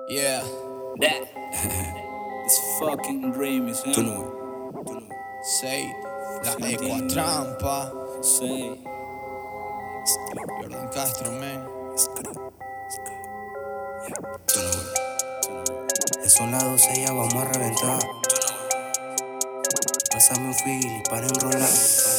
Yeah, that this fucking dream is Tú no. Say, la Ecuatrampa. Say, Jordan Castro, man. tú no. Ya son las 12, ya vamos a reventar. Pásame un fili para enrolar.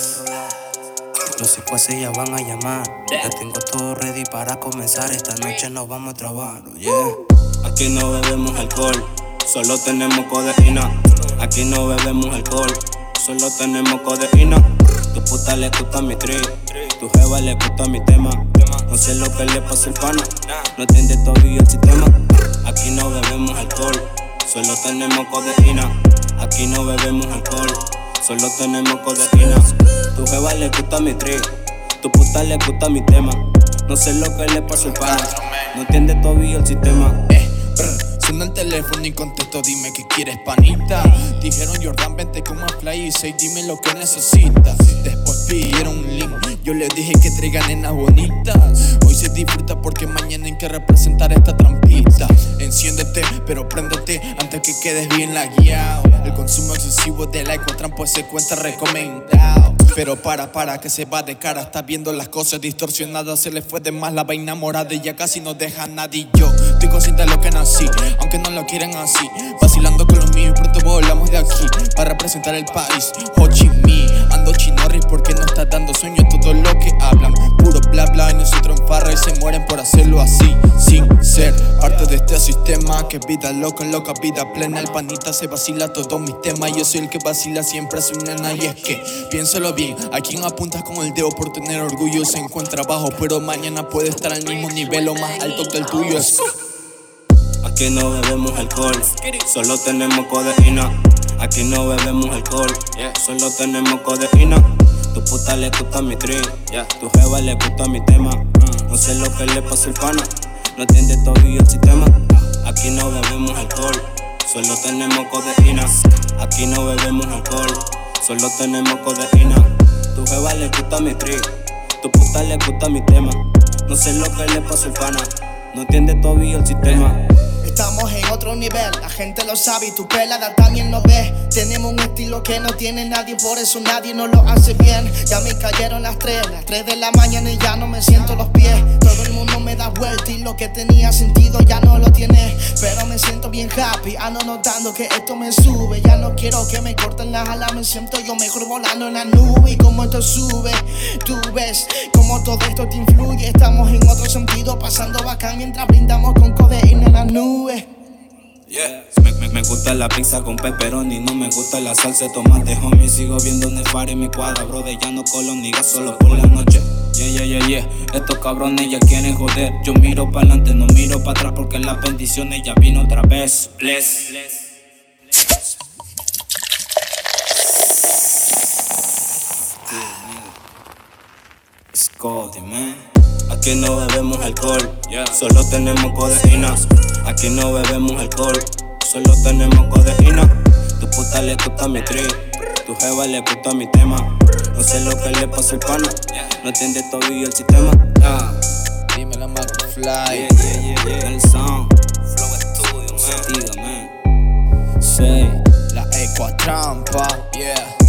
Los secuaces ya van a llamar. Ya tengo todo ready para comenzar. Esta noche nos vamos a trabajar, yeah. Aquí no bebemos alcohol, solo tenemos codeína. Aquí no bebemos alcohol, solo tenemos codeína. Tu puta le gusta mi trip, tu jeva le gusta mi tema. No sé lo que le pasa al pana, no entiende todavía el sistema. Aquí no bebemos alcohol, solo tenemos codeína. Aquí no bebemos alcohol, solo tenemos codeína. Tu jeva le gusta mi trip, tu puta le gusta mi tema. No sé lo que le pasa al pana, no entiende todavía el sistema. Suena el teléfono y contesto, dime que quieres, panita. Dijeron Jordan, vente con más fly y say, dime lo que necesitas. Después pidieron un link, yo les dije que traigan nenas bonitas. Hoy se disfruta porque mañana hay que representar esta trampita. Enciéndete, pero préndete antes que quedes bien lagueado. El consumo excesivo de la Ecuatrampa se cuenta recomendado. Pero para que se va de cara, está viendo las cosas distorsionadas. Se le fue de más la vaina morada y ya casi no deja a nadie. Yo estoy consciente de lo que nací, aunque no lo quieran así. Vacilando con los míos, pronto volamos de aquí para representar el país. Ho Chi Minh, ando chinorris porque no está dando sueño todo lo que hablan. Puro bla bla y nosotros en farra y se mueren por hacerlo así, sin ser parte de este sistema. Que vida loca, vida plena. El panita se vacila todos mis temas. Yo soy el que vacila siempre a su nena. Y es que, piénsalo bien, a quien apuntas con el dedo por tener orgullo se encuentra abajo, pero mañana puede estar al mismo nivel o más alto que el tuyo. Aquí no bebemos alcohol, solo tenemos codeína. Aquí no bebemos alcohol, solo tenemos codeína. Tu puta le gusta mi trip, tu jeva le gusta mi tema. No sé lo que le pasa al pana, no entiende todavía el sistema. Aquí no bebemos alcohol, solo tenemos codeína. Aquí no bebemos alcohol, solo tenemos codeína. Tu jeva le gusta mi trip, tu puta le gusta mi tema. No sé lo que le pasa al pana, no entiende todavía el sistema. Estamos en otro nivel, la gente lo sabe y tu pelada también lo ve. Tenemos un estilo que no tiene nadie, por eso nadie nos lo hace bien. Ya me cayeron las 3 de la mañana y ya no me siento los pies. Todo el mundo me da vuelta y lo que tenía sentido ya no lo tiene. Pero me siento bien happy, ando notando que esto me sube. Ya no quiero que me corten las alas, me siento yo mejor volando en la nube. Y como esto sube, tú ves como todo esto te influye. Estamos en otro sentido, pasando bacán mientras brindamos con codeína en la nube. Yeah. Me gusta la pizza con pepperoni, no me gusta la salsa de tomate, homie. Sigo viendo Nefar en mi cuadra, brother, ya no coloniga solo por la noche. Yeah. Estos cabrones ya quieren joder. Yo miro para adelante, no miro para atrás porque las bendiciones ya vino otra vez. Bless. Scotty, man. Aquí no bebemos alcohol, solo tenemos codeína. Aquí no bebemos alcohol, solo tenemos codeína. Tu puta le gusta mi trip, tu jeva le gusta mi tema. No sé lo que le pasa al pana, no entiende todavía el sistema. Dime la McFly. Yeah. El sound, flow estudio, man. La Ecuatrampa, yeah.